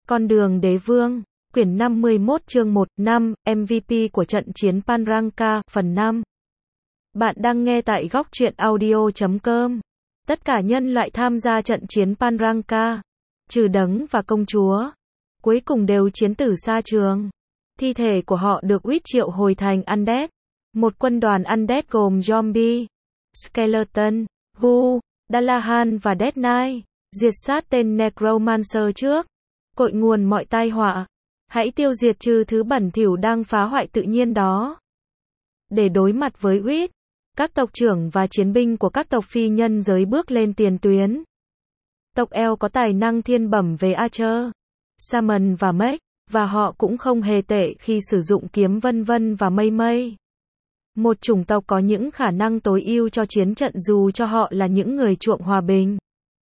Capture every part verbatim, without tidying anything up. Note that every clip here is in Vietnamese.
Con đường đế vương, quyển năm mươi mốt chương một, năm, em vê pê của trận chiến Panranka, phần năm. Bạn đang nghe tại góc truyện audio chấm com. Tất cả nhân loại tham gia trận chiến Panranka, trừ đấng và công chúa, cuối cùng đều chiến tử xa trường. Thi thể của họ được Wit triệu hồi thành Undead. Một quân đoàn Undead gồm Zombie, Skeleton, Ghoul, Dullahan và Death Knight, diệt sát tên Necromancer trước. Cội nguồn mọi tai họa. Hãy tiêu diệt trừ thứ bẩn thỉu đang phá hoại tự nhiên đó. Để đối mặt với Wit, các tộc trưởng và chiến binh của các tộc phi nhân giới bước lên tiền tuyến. Tộc Elf có tài năng thiên bẩm về Archer, Summon và Mage, và họ cũng không hề tệ khi sử dụng kiếm vân vân và mây mây. Một chủng tộc có những khả năng tối ưu cho chiến trận dù cho họ là những người chuộng hòa bình.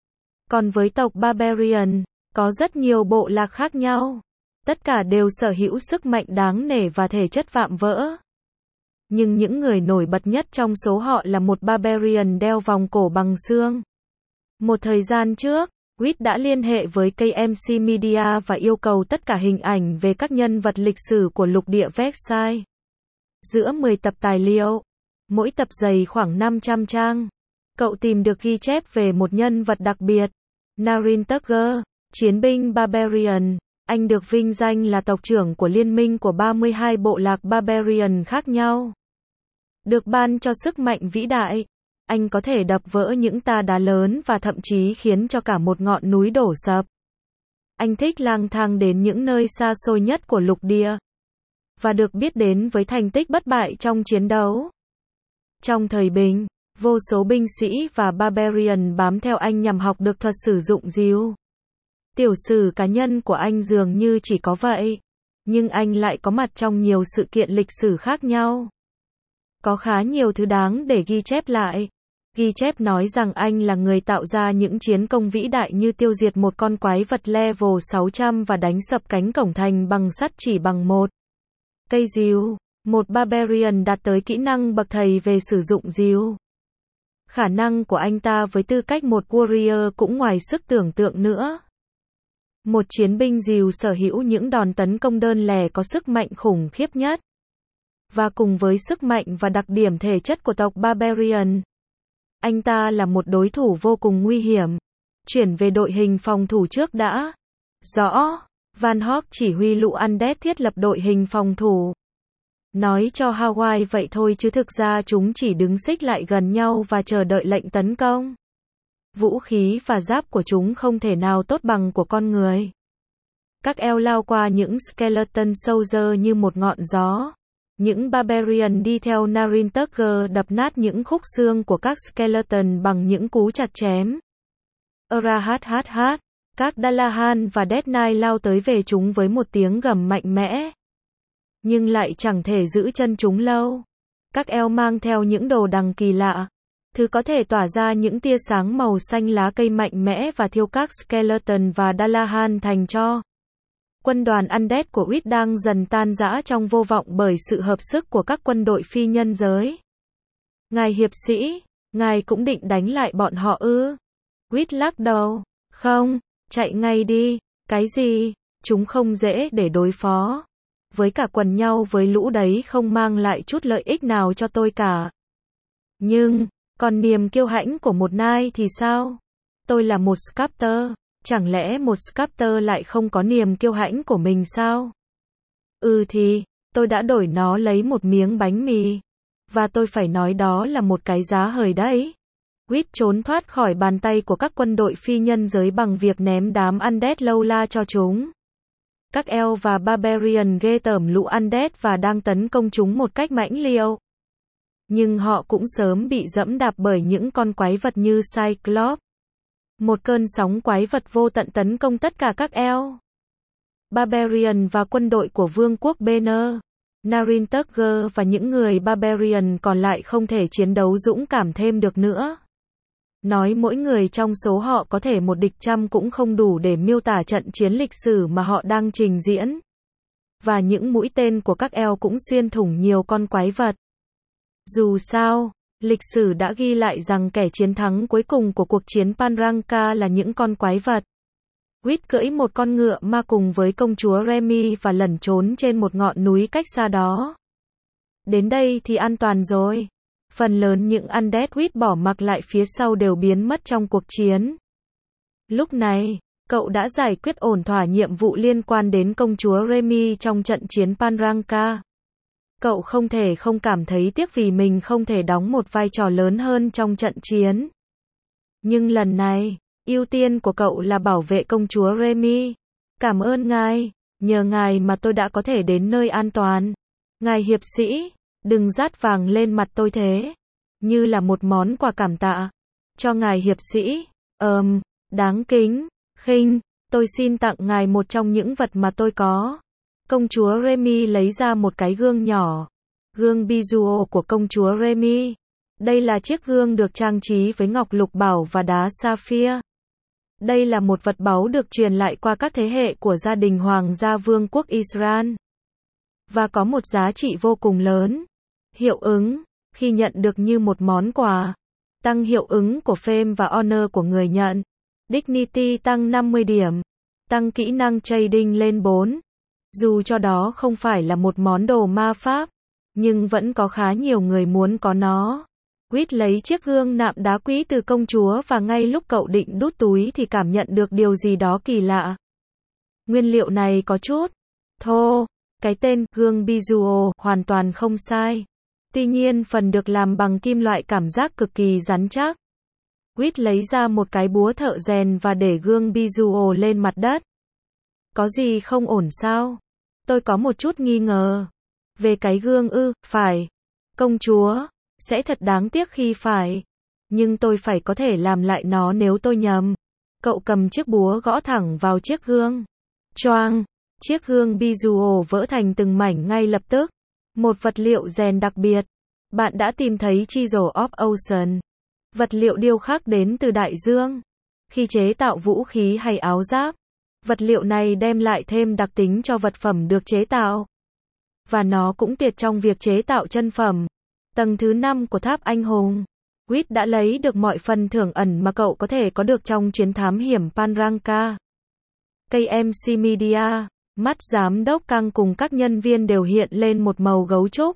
Còn với tộc Barbarian, có rất nhiều bộ lạc khác nhau. Tất cả đều sở hữu sức mạnh đáng nể và thể chất vạm vỡ. Nhưng những người nổi bật nhất trong số họ là một Barbarian đeo vòng cổ bằng xương. Một thời gian trước, Wit đã liên hệ với ca em xê Media và yêu cầu tất cả hình ảnh về các nhân vật lịch sử của lục địa Vexai. Giữa mười tập tài liệu, mỗi tập dày khoảng năm trăm trang, cậu tìm được ghi chép về một nhân vật đặc biệt, Naryn Tugger, chiến binh Barbarian. Anh được vinh danh là tộc trưởng của liên minh của ba mươi hai bộ lạc Barbarian khác nhau. Được ban cho sức mạnh vĩ đại, anh có thể đập vỡ những ta đá lớn và thậm chí khiến cho cả một ngọn núi đổ sập. Anh thích lang thang đến những nơi xa xôi nhất của lục địa, và được biết đến với thành tích bất bại trong chiến đấu. Trong thời bình, vô số binh sĩ và Barbarian bám theo anh nhằm học được thuật sử dụng dìu. Tiểu sử cá nhân của anh dường như chỉ có vậy, nhưng anh lại có mặt trong nhiều sự kiện lịch sử khác nhau. Có khá nhiều thứ đáng để ghi chép lại. Ghi chép nói rằng anh là người tạo ra những chiến công vĩ đại như tiêu diệt một con quái vật level sáu trăm và đánh sập cánh cổng thành bằng sắt chỉ bằng một cây dìu. Một Barbarian đạt tới kỹ năng bậc thầy về sử dụng dìu. Khả năng của anh ta với tư cách một warrior cũng ngoài sức tưởng tượng nữa. Một chiến binh dìu sở hữu những đòn tấn công đơn lẻ có sức mạnh khủng khiếp nhất. Và cùng với sức mạnh và đặc điểm thể chất của tộc Barbarian, anh ta là một đối thủ vô cùng nguy hiểm. Chuyển về đội hình phòng thủ trước đã. Rõ, Van Hawk chỉ huy lũ Undead thiết lập đội hình phòng thủ. Nói cho Hawaii vậy thôi chứ thực ra chúng chỉ đứng xích lại gần nhau và chờ đợi lệnh tấn công. Vũ khí và giáp của chúng không thể nào tốt bằng của con người. Các Elf lao qua những Skeleton Soldier như một ngọn gió. Những Barbarian đi theo Naryn Tugger đập nát những khúc xương của các Skeleton bằng những cú chặt chém. Arahathhat, các Dullahan và Death Knight lao tới về chúng với một tiếng gầm mạnh mẽ. Nhưng lại chẳng thể giữ chân chúng lâu. Các Elf mang theo những đồ đằng kỳ lạ. Thứ có thể tỏa ra những tia sáng màu xanh lá cây mạnh mẽ và thiêu các Skeleton và Dullahan thành tro. Quân đoàn Undead của Wit đang dần tan rã trong vô vọng bởi sự hợp sức của các quân đội phi nhân giới. Ngài hiệp sĩ, ngài cũng định đánh lại bọn họ ư? Wit lắc đầu. Không, chạy ngay đi. Cái gì? Chúng không dễ để đối phó. Với cả quần nhau với lũ đấy không mang lại chút lợi ích nào cho tôi cả. Nhưng, còn niềm kiêu hãnh của một nai thì sao? Tôi là một Sculptor. Chẳng lẽ một Sculptor lại không có niềm kiêu hãnh của mình sao? Ừ thì, tôi đã đổi nó lấy một miếng bánh mì. Và tôi phải nói đó là một cái giá hời đấy. Wit trốn thoát khỏi bàn tay của các quân đội phi nhân giới bằng việc ném đám Undead lâu la cho chúng. Các Elf và Barbarian ghê tởm lũ Undead và đang tấn công chúng một cách mãnh liệt. Nhưng họ cũng sớm bị dẫm đạp bởi những con quái vật như Cyclops. Một cơn sóng quái vật vô tận tấn công tất cả các Elf, Barbarian và quân đội của Vương quốc Banner. Naryn Tugger và những người Barbarian còn lại không thể chiến đấu dũng cảm thêm được nữa. Nói mỗi người trong số họ có thể một địch trăm cũng không đủ để miêu tả trận chiến lịch sử mà họ đang trình diễn. Và những mũi tên của các Elf cũng xuyên thủng nhiều con quái vật. Dù sao, lịch sử đã ghi lại rằng kẻ chiến thắng cuối cùng của cuộc chiến Panranka là những con quái vật. Quýt cưỡi một con ngựa ma cùng với công chúa Remy và lẩn trốn trên một ngọn núi cách xa đó. Đến đây thì an toàn rồi. Phần lớn những undead Quýt bỏ mặc lại phía sau đều biến mất trong cuộc chiến. Lúc này, cậu đã giải quyết ổn thỏa nhiệm vụ liên quan đến công chúa Remy trong trận chiến Panranka. Cậu không thể không cảm thấy tiếc vì mình không thể đóng một vai trò lớn hơn trong trận chiến. Nhưng lần này, ưu tiên của cậu là bảo vệ công chúa Remy. Cảm ơn ngài, nhờ ngài mà tôi đã có thể đến nơi an toàn. Ngài hiệp sĩ, đừng dát vàng lên mặt tôi thế. Như là một món quà cảm tạ. Cho ngài hiệp sĩ, ờm, đáng kính, khinh, tôi xin tặng ngài một trong những vật mà tôi có. Công chúa Remy lấy ra một cái gương nhỏ. Gương Bijuo của công chúa Remy. Đây là chiếc gương được trang trí với ngọc lục bảo và đá sapphire. Đây là một vật báu được truyền lại qua các thế hệ của gia đình Hoàng gia Vương quốc Israel. Và có một giá trị vô cùng lớn. Hiệu ứng, khi nhận được như một món quà. Tăng hiệu ứng của fame và honor của người nhận. Dignity tăng năm mươi điểm. Tăng kỹ năng trading lên bốn. Dù cho đó không phải là một món đồ ma pháp, nhưng vẫn có khá nhiều người muốn có nó. Quýt lấy chiếc gương nạm đá quý từ công chúa và ngay lúc cậu định đút túi thì cảm nhận được điều gì đó kỳ lạ. Nguyên liệu này có chút thô. Cái tên gương Bijuo hoàn toàn không sai. Tuy nhiên phần được làm bằng kim loại cảm giác cực kỳ rắn chắc. Quýt lấy ra một cái búa thợ rèn và để gương Bijuo lên mặt đất. Có gì không ổn sao? Tôi có một chút nghi ngờ. Về cái gương ư, phải. Công chúa, sẽ thật đáng tiếc khi phải. Nhưng tôi phải có thể làm lại nó nếu tôi nhầm. Cậu cầm chiếc búa gõ thẳng vào chiếc gương. Choang, chiếc gương Bijuo vỡ thành từng mảnh ngay lập tức. Một vật liệu rèn đặc biệt. Bạn đã tìm thấy Chisel of Ocean. Vật liệu điêu khắc đến từ đại dương. Khi chế tạo vũ khí hay áo giáp, vật liệu này đem lại thêm đặc tính cho vật phẩm được chế tạo. Và nó cũng tuyệt trong việc chế tạo chân phẩm. Tầng thứ năm của tháp anh hùng. Quýt đã lấy được mọi phần thưởng ẩn mà cậu có thể có được trong chuyến thám hiểm Panranka. ca em xê Media, mắt giám đốc Căng cùng các nhân viên đều hiện lên một màu gấu trúc.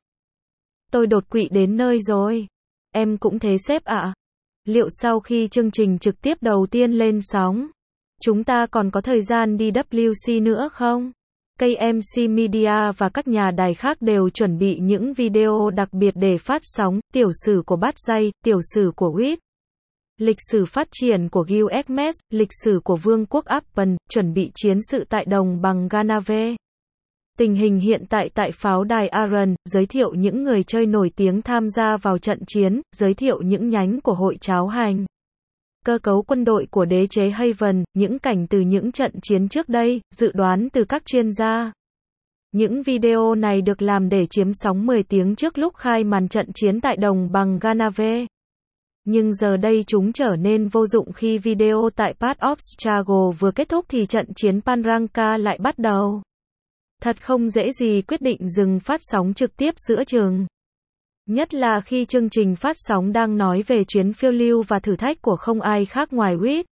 Tôi đột quỵ đến nơi rồi. Em cũng thế sếp ạ. Liệu sau khi chương trình trực tiếp đầu tiên lên sóng, chúng ta còn có thời gian đi W C nữa không? ca em xê Media và các nhà đài khác đều chuẩn bị những video đặc biệt để phát sóng, tiểu sử của Bát Dây, tiểu sử của Quýt, lịch sử phát triển của Gilgamesh, lịch sử của Vương quốc Appen, chuẩn bị chiến sự tại đồng bằng Ganave. Tình hình hiện tại tại pháo đài Aaron, giới thiệu những người chơi nổi tiếng tham gia vào trận chiến, giới thiệu những nhánh của hội cháo hành. Cơ cấu quân đội của đế chế Haven, những cảnh từ những trận chiến trước đây, dự đoán từ các chuyên gia. Những video này được làm để chiếm sóng mười tiếng trước lúc khai màn trận chiến tại đồng bằng Ganave. Nhưng giờ đây chúng trở nên vô dụng khi video tại Path of Struggle vừa kết thúc thì trận chiến Panranka lại bắt đầu. Thật không dễ gì quyết định dừng phát sóng trực tiếp giữa chừng. Nhất là khi chương trình phát sóng đang nói về chuyến phiêu lưu và thử thách của không ai khác ngoài Quýt.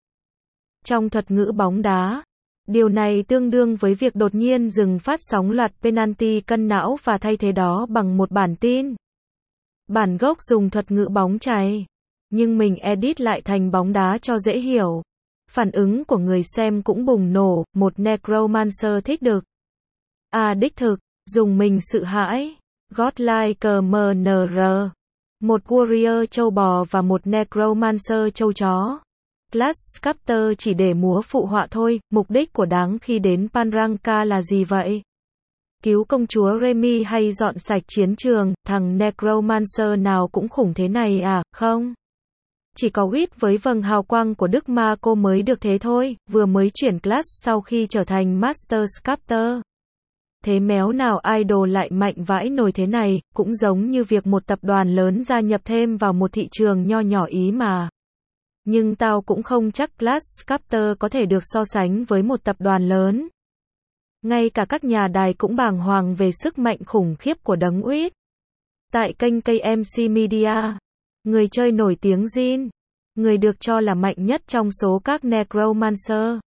Trong thuật ngữ bóng đá, điều này tương đương với việc đột nhiên dừng phát sóng loạt penalty cân não và thay thế đó bằng một bản tin. Bản gốc dùng thuật ngữ bóng chày, nhưng mình edit lại thành bóng đá cho dễ hiểu. Phản ứng của người xem cũng bùng nổ, một necromancer thích được. À đích thực, dùng mình sự hãi. Godlike em en rờ. Một warrior châu bò và một necromancer châu chó. Class Sculptor chỉ để múa phụ họa thôi, mục đích của đáng khi đến Panranka là gì vậy? Cứu công chúa Remy hay dọn sạch chiến trường, thằng necromancer nào cũng khủng thế này à, không? Chỉ có Quýt với vầng hào quang của Đức Ma Cô mới được thế thôi, vừa mới chuyển class sau khi trở thành Master Sculptor. Thế méo nào idol lại mạnh vãi nồi thế này, cũng giống như việc một tập đoàn lớn gia nhập thêm vào một thị trường nho nhỏ ý mà. Nhưng tao cũng không chắc Class Sculptor có thể được so sánh với một tập đoàn lớn. Ngay cả các nhà đài cũng bàng hoàng về sức mạnh khủng khiếp của đấng Quýt. Tại kênh ca em xê Media, người chơi nổi tiếng Jin, người được cho là mạnh nhất trong số các necromancer,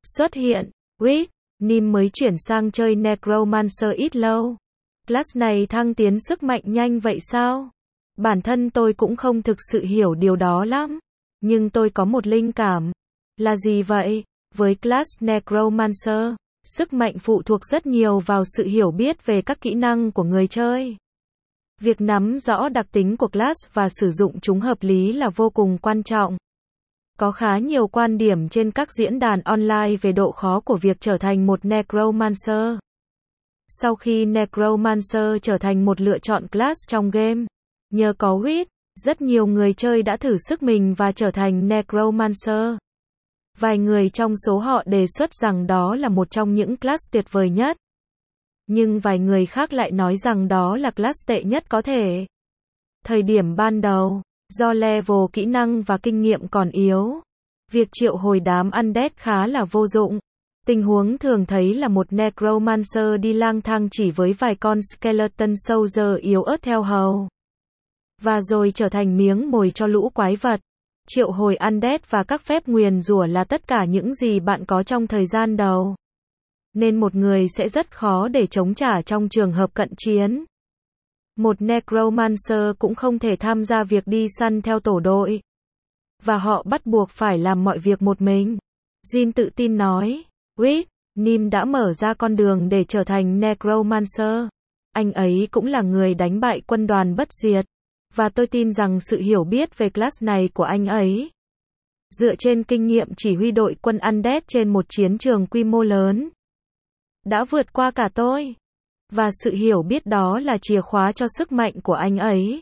Xuất hiện, Wit, Nim mới chuyển sang chơi Necromancer ít lâu. Class này thăng tiến sức mạnh nhanh vậy sao? Bản thân tôi cũng không thực sự hiểu điều đó lắm. Nhưng tôi có một linh cảm. Là gì vậy? Với class Necromancer, sức mạnh phụ thuộc rất nhiều vào sự hiểu biết về các kỹ năng của người chơi. Việc nắm rõ đặc tính của class và sử dụng chúng hợp lý là vô cùng quan trọng. Có khá nhiều quan điểm trên các diễn đàn online về độ khó của việc trở thành một Necromancer. Sau khi Necromancer trở thành một lựa chọn class trong game, nhờ có Wit, rất nhiều người chơi đã thử sức mình và trở thành Necromancer. Vài người trong số họ đề xuất rằng đó là một trong những class tuyệt vời nhất. Nhưng vài người khác lại nói rằng đó là class tệ nhất có thể. Thời điểm ban đầu, do level kỹ năng và kinh nghiệm còn yếu, việc triệu hồi đám undead khá là vô dụng. Tình huống thường thấy là một Necromancer đi lang thang chỉ với vài con Skeleton Soldier yếu ớt theo hầu. Và rồi trở thành miếng mồi cho lũ quái vật. Triệu hồi undead và các phép nguyền rủa là tất cả những gì bạn có trong thời gian đầu. Nên một người sẽ rất khó để chống trả trong trường hợp cận chiến. Một Necromancer cũng không thể tham gia việc đi săn theo tổ đội. Và họ bắt buộc phải làm mọi việc một mình. Jin tự tin nói, Wit, Nim đã mở ra con đường để trở thành Necromancer. Anh ấy cũng là người đánh bại quân đoàn bất diệt. Và tôi tin rằng sự hiểu biết về class này của anh ấy, dựa trên kinh nghiệm chỉ huy đội quân undead trên một chiến trường quy mô lớn, đã vượt qua cả tôi. Và sự hiểu biết đó là chìa khóa cho sức mạnh của anh ấy.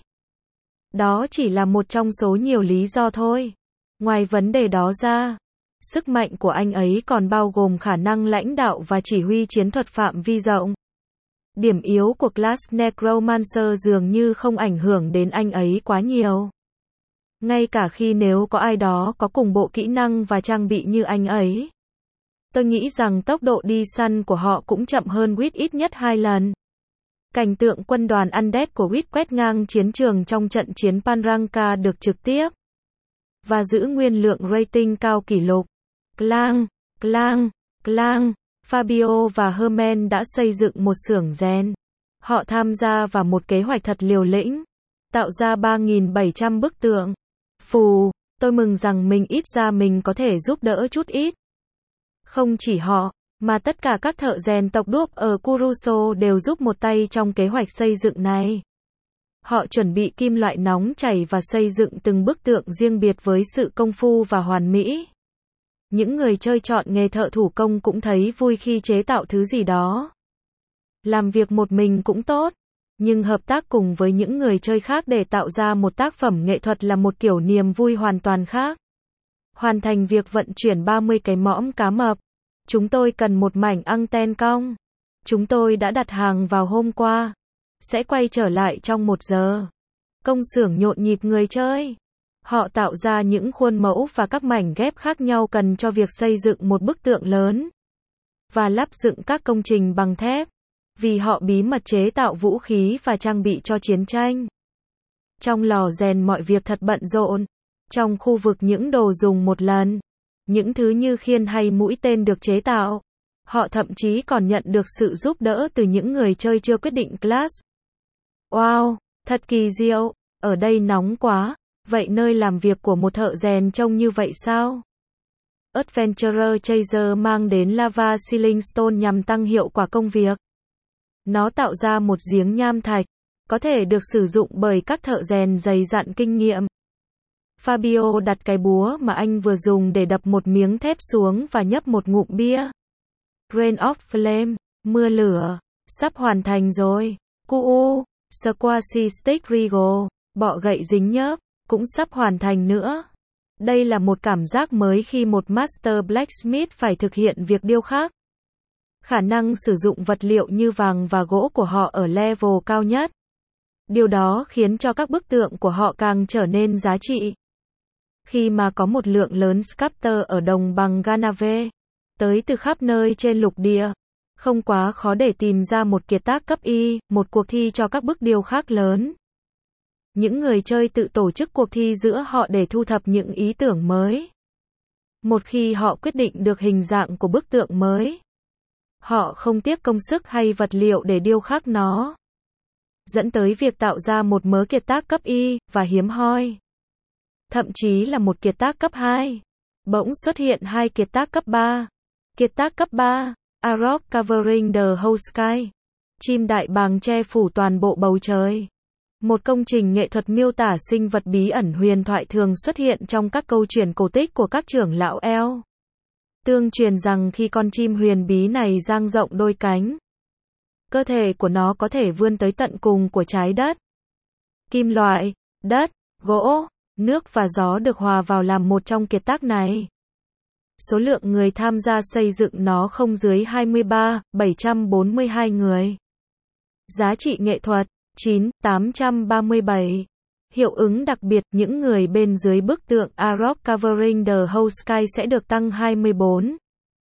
Đó chỉ là một trong số nhiều lý do thôi. Ngoài vấn đề đó ra, sức mạnh của anh ấy còn bao gồm khả năng lãnh đạo và chỉ huy chiến thuật phạm vi rộng. Điểm yếu của class Necromancer dường như không ảnh hưởng đến anh ấy quá nhiều. Ngay cả khi nếu có ai đó có cùng bộ kỹ năng và trang bị như anh ấy. Tôi nghĩ rằng tốc độ đi săn của họ cũng chậm hơn Wit ít nhất hai lần. Cảnh tượng quân đoàn undead của Wit quét ngang chiến trường trong trận chiến Panranka được trực tiếp. Và giữ nguyên lượng rating cao kỷ lục. Clang, clang, clang. Fabio và Herman đã xây dựng một xưởng rèn. Họ tham gia vào một kế hoạch thật liều lĩnh, tạo ra ba nghìn bảy trăm bức tượng. Phù, tôi mừng rằng mình ít ra mình có thể giúp đỡ chút ít. Không chỉ họ, mà tất cả các thợ rèn tộc đuốc ở Kuruso đều giúp một tay trong kế hoạch xây dựng này. Họ chuẩn bị kim loại nóng chảy và xây dựng từng bức tượng riêng biệt với sự công phu và hoàn mỹ. Những người chơi chọn nghề thợ thủ công cũng thấy vui khi chế tạo thứ gì đó. Làm việc một mình cũng tốt, nhưng hợp tác cùng với những người chơi khác để tạo ra một tác phẩm nghệ thuật là một kiểu niềm vui hoàn toàn khác. Hoàn thành việc vận chuyển ba mươi cái mõm cá mập. Chúng tôi cần một mảnh anten cong. Chúng tôi đã đặt hàng vào hôm qua. Sẽ quay trở lại trong một giờ. Công xưởng nhộn nhịp người chơi. Họ tạo ra những khuôn mẫu và các mảnh ghép khác nhau cần cho việc xây dựng một bức tượng lớn. Và lắp dựng các công trình bằng thép. Vì họ bí mật chế tạo vũ khí và trang bị cho chiến tranh. Trong lò rèn mọi việc thật bận rộn. Trong khu vực những đồ dùng một lần. Những thứ như khiên hay mũi tên được chế tạo. Họ thậm chí còn nhận được sự giúp đỡ từ những người chơi chưa quyết định class. Wow, thật kỳ diệu, ở đây nóng quá. Vậy nơi làm việc của một thợ rèn trông như vậy sao? Adventurer Chaser mang đến lava sealing stone nhằm tăng hiệu quả công việc. Nó tạo ra một giếng nham thạch, có thể được sử dụng bởi các thợ rèn dày dặn kinh nghiệm. Fabio đặt cái búa mà anh vừa dùng để đập một miếng thép xuống và nhấp một ngụm bia. Rain of Flame, mưa lửa, sắp hoàn thành rồi. Cuu, Squashy Stick Regal, bọ gậy dính nhớp, cũng sắp hoàn thành nữa. Đây là một cảm giác mới khi một Master Blacksmith phải thực hiện việc điêu khắc. Khả năng sử dụng vật liệu như vàng và gỗ của họ ở level cao nhất. Điều đó khiến cho các bức tượng của họ càng trở nên giá trị. Khi mà có một lượng lớn sculptor ở đồng bằng Ganave, tới từ khắp nơi trên lục địa, không quá khó để tìm ra một kiệt tác cấp Y, một cuộc thi cho các bức điêu khắc lớn. Những người chơi tự tổ chức cuộc thi giữa họ để thu thập những ý tưởng mới. Một khi họ quyết định được hình dạng của bức tượng mới, họ không tiếc công sức hay vật liệu để điêu khắc nó, dẫn tới việc tạo ra một mớ kiệt tác cấp Y, và hiếm hoi. Thậm chí là một kiệt tác cấp hai. Bỗng xuất hiện hai kiệt tác cấp ba. Kiệt tác cấp ba, A Rock Covering the Whole Sky. Chim đại bàng che phủ toàn bộ bầu trời. Một công trình nghệ thuật miêu tả sinh vật bí ẩn huyền thoại thường xuất hiện trong các câu chuyện cổ tích của các trưởng lão eo. Tương truyền rằng khi con chim huyền bí này dang rộng đôi cánh, cơ thể của nó có thể vươn tới tận cùng của trái đất. Kim loại, đất, gỗ, nước và gió được hòa vào làm một trong kiệt tác này. Số lượng người tham gia xây dựng nó không dưới hai mươi ba nghìn bảy trăm bốn mươi hai người. Giá trị nghệ thuật, chín nghìn tám trăm ba mươi bảy. Hiệu ứng đặc biệt, những người bên dưới bức tượng A Rock Covering the Whole Sky sẽ được tăng hai mươi bốn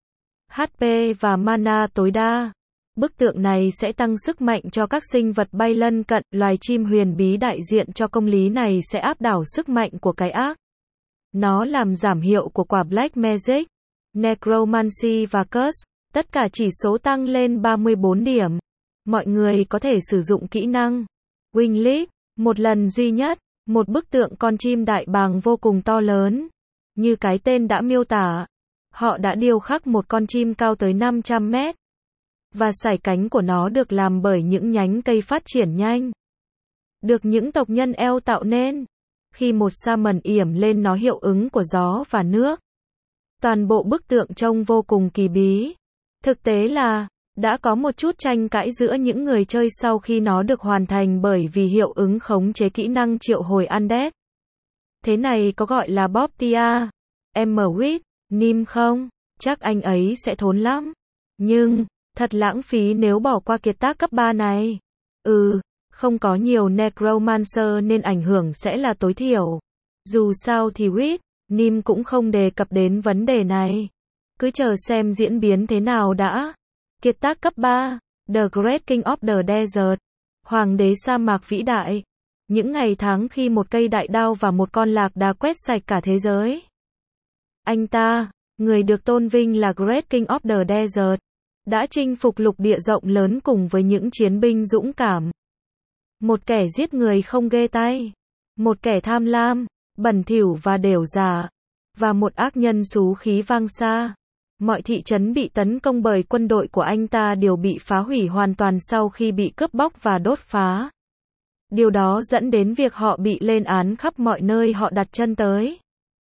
H P và mana tối đa. Bức tượng này sẽ tăng sức mạnh cho các sinh vật bay lân cận, loài chim huyền bí đại diện cho công lý này sẽ áp đảo sức mạnh của cái ác. Nó làm giảm hiệu của quả Black Magic, Necromancy và Curse, tất cả chỉ số tăng lên ba mươi bốn điểm. Mọi người có thể sử dụng kỹ năng Wing Leap một lần duy nhất, một bức tượng con chim đại bàng vô cùng to lớn. Như cái tên đã miêu tả, họ đã điêu khắc một con chim cao tới năm trăm mét. Và sải cánh của nó được làm bởi những nhánh cây phát triển nhanh, được những tộc nhân eo tạo nên. Khi một salmon yểm lên nó hiệu ứng của gió và nước, toàn bộ bức tượng trông vô cùng kỳ bí. Thực tế là, đã có một chút tranh cãi giữa những người chơi sau khi nó được hoàn thành bởi vì hiệu ứng khống chế kỹ năng triệu hồi undead. Thế này có gọi là Bob Tia, M. Witt, Nim không? Chắc anh ấy sẽ thốn lắm. Nhưng, thật lãng phí nếu bỏ qua kiệt tác cấp ba này. Ừ, không có nhiều Necromancer nên ảnh hưởng sẽ là tối thiểu. Dù sao thì Witt, Nim cũng không đề cập đến vấn đề này. Cứ chờ xem diễn biến thế nào đã. Kiệt tác cấp ba, The Great King of the Desert, Hoàng đế sa mạc vĩ đại. Những ngày tháng khi một cây đại đao và một con lạc đà quét sạch cả thế giới. Anh ta, người được tôn vinh là Great King of the Desert, đã chinh phục lục địa rộng lớn cùng với những chiến binh dũng cảm. Một kẻ giết người không ghê tay, một kẻ tham lam, bẩn thỉu và đểu giả, và một ác nhân xú khí vang xa. Mọi thị trấn bị tấn công bởi quân đội của anh ta đều bị phá hủy hoàn toàn sau khi bị cướp bóc và đốt phá. Điều đó dẫn đến việc họ bị lên án khắp mọi nơi họ đặt chân tới.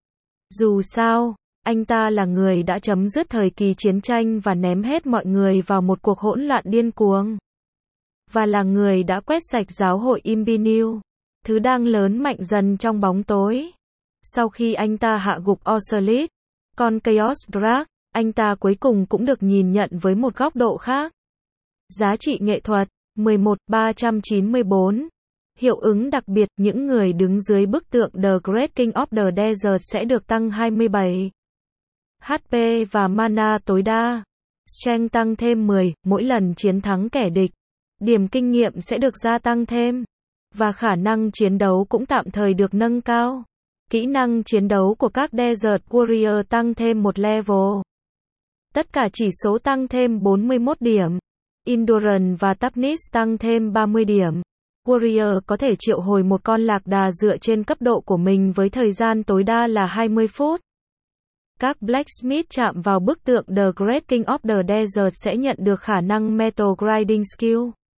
Dù sao, anh ta là người đã chấm dứt thời kỳ chiến tranh và ném hết mọi người vào một cuộc hỗn loạn điên cuồng. Và là người đã quét sạch giáo hội Imbinew, thứ đang lớn mạnh dần trong bóng tối. Sau khi anh ta hạ gục Ocelit, con Chaos Drag, anh ta cuối cùng cũng được nhìn nhận với một góc độ khác. Giá trị nghệ thuật, mười một nghìn ba trăm chín mươi bốn. Hiệu ứng đặc biệt, những người đứng dưới bức tượng The Great King of the Desert sẽ được tăng hai mươi bảy H P và mana tối đa. Strength tăng thêm mười, mỗi lần chiến thắng kẻ địch. Điểm kinh nghiệm sẽ được gia tăng thêm. Và khả năng chiến đấu cũng tạm thời được nâng cao. Kỹ năng chiến đấu của các Desert Warrior tăng thêm một level. Tất cả chỉ số tăng thêm bốn mươi mốt điểm. Endurance và Toughness tăng thêm ba mươi điểm. Warrior có thể triệu hồi một con lạc đà dựa trên cấp độ của mình với thời gian tối đa là hai mươi phút. Các Blacksmith chạm vào bức tượng The Great King of the Desert sẽ nhận được khả năng Metal Grinding Skill.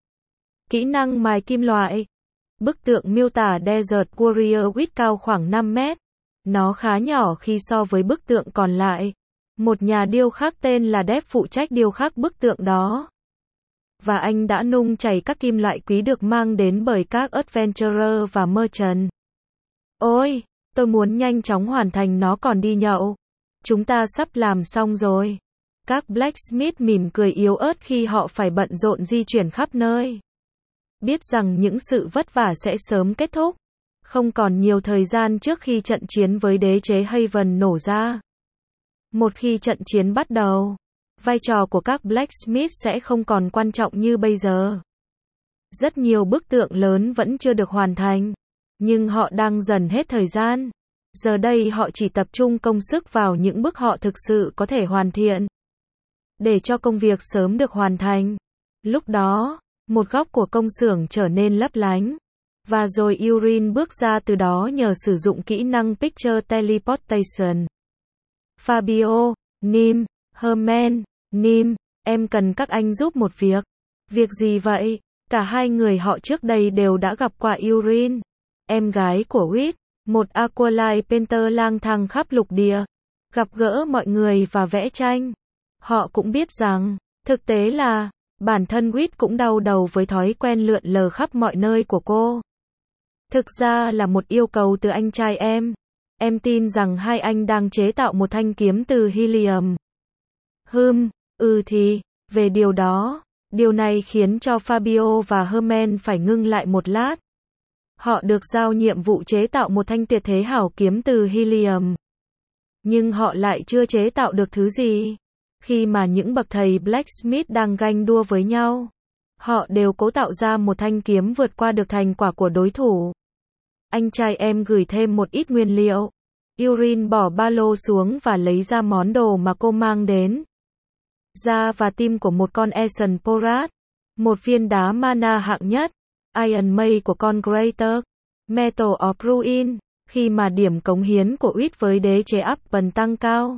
Kỹ năng mài kim loại. Bức tượng miêu tả Desert Warrior width cao khoảng năm mét. Nó khá nhỏ khi so với bức tượng còn lại. Một nhà điêu khắc tên là Dev phụ trách điêu khắc bức tượng đó. Và anh đã nung chảy các kim loại quý được mang đến bởi các Adventurer và Merchant. Ôi, tôi muốn nhanh chóng hoàn thành nó còn đi nhậu. Chúng ta sắp làm xong rồi. Các Blacksmith mỉm cười yếu ớt khi họ phải bận rộn di chuyển khắp nơi. Biết rằng những sự vất vả sẽ sớm kết thúc. Không còn nhiều thời gian trước khi trận chiến với đế chế Haven nổ ra. Một khi trận chiến bắt đầu, vai trò của các Blacksmith sẽ không còn quan trọng như bây giờ. Rất nhiều bức tượng lớn vẫn chưa được hoàn thành, nhưng họ đang dần hết thời gian. Giờ đây họ chỉ tập trung công sức vào những bước họ thực sự có thể hoàn thiện, để cho công việc sớm được hoàn thành. Lúc đó, một góc của công xưởng trở nên lấp lánh. Và rồi Yurine bước ra từ đó nhờ sử dụng kỹ năng Picture Teleportation. Fabio, Nim, Herman, Nim, em cần các anh giúp một việc. Việc gì vậy? Cả hai người họ trước đây đều đã gặp qua Yurine, em gái của Whit, một Aqualite painter lang thang khắp lục địa, gặp gỡ mọi người và vẽ tranh. Họ cũng biết rằng, thực tế là, bản thân Whit cũng đau đầu với thói quen lượn lờ khắp mọi nơi của cô. Thực ra là một yêu cầu từ anh trai em. Em tin rằng hai anh đang chế tạo một thanh kiếm từ helium. Hừm, ừ thì, về điều đó, điều này khiến cho Fabio và Herman phải ngưng lại một lát. Họ được giao nhiệm vụ chế tạo một thanh tuyệt thế hảo kiếm từ helium. Nhưng họ lại chưa chế tạo được thứ gì. Khi mà những bậc thầy blacksmith đang ganh đua với nhau, họ đều cố tạo ra một thanh kiếm vượt qua được thành quả của đối thủ. Anh trai em gửi thêm một ít nguyên liệu. Yurine bỏ ba lô xuống và lấy ra món đồ mà cô mang đến. Da và tim của một con Aeson Porat, một viên đá mana hạng nhất, Iron May của con Greater, Metal of Ruin, khi mà điểm cống hiến của Whit với đế chế Upton tăng cao.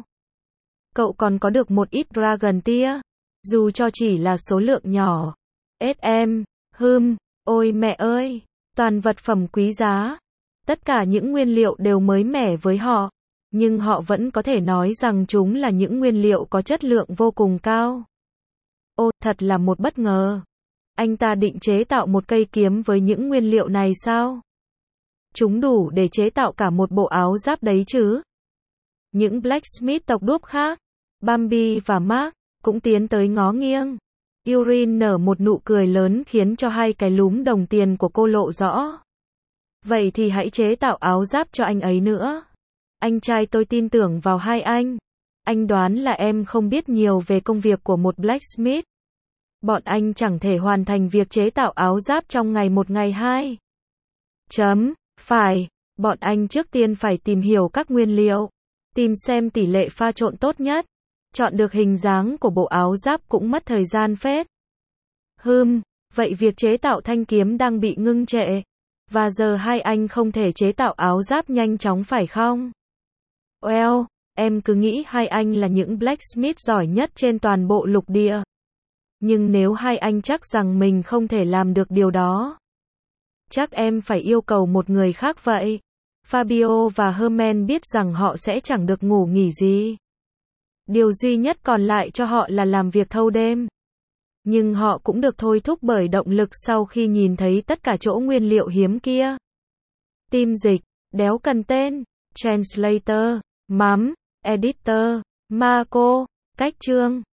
Cậu còn có được một ít Dragon Tear, dù cho chỉ là số lượng nhỏ. ét em, hừm, ôi mẹ ơi, toàn vật phẩm quý giá. Tất cả những nguyên liệu đều mới mẻ với họ, nhưng họ vẫn có thể nói rằng chúng là những nguyên liệu có chất lượng vô cùng cao. Ô, thật là một bất ngờ. Anh ta định chế tạo một cây kiếm với những nguyên liệu này sao? Chúng đủ để chế tạo cả một bộ áo giáp đấy chứ? Những blacksmith tộc đúc khác, Bambi và Mark, cũng tiến tới ngó nghiêng. Yurine nở một nụ cười lớn khiến cho hai cái lúm đồng tiền của cô lộ rõ. Vậy thì hãy chế tạo áo giáp cho anh ấy nữa. Anh trai tôi tin tưởng vào hai anh. Anh đoán là em không biết nhiều về công việc của một blacksmith. Bọn anh chẳng thể hoàn thành việc chế tạo áo giáp trong ngày một ngày hai. Chấm, phải, bọn anh trước tiên phải tìm hiểu các nguyên liệu, tìm xem tỷ lệ pha trộn tốt nhất, chọn được hình dáng của bộ áo giáp cũng mất thời gian phết. Hừm, vậy việc chế tạo thanh kiếm đang bị ngưng trệ. Và giờ hai anh không thể chế tạo áo giáp nhanh chóng phải không? Well, em cứ nghĩ hai anh là những blacksmith giỏi nhất trên toàn bộ lục địa. Nhưng nếu hai anh chắc rằng mình không thể làm được điều đó, chắc em phải yêu cầu một người khác vậy. Fabio và Herman biết rằng họ sẽ chẳng được ngủ nghỉ gì. Điều duy nhất còn lại cho họ là làm việc thâu đêm. Nhưng họ cũng được thôi thúc bởi động lực sau khi nhìn thấy tất cả chỗ nguyên liệu hiếm kia. Team dịch, đéo cần tên, translator, mắm, editor, Marco, cách chương.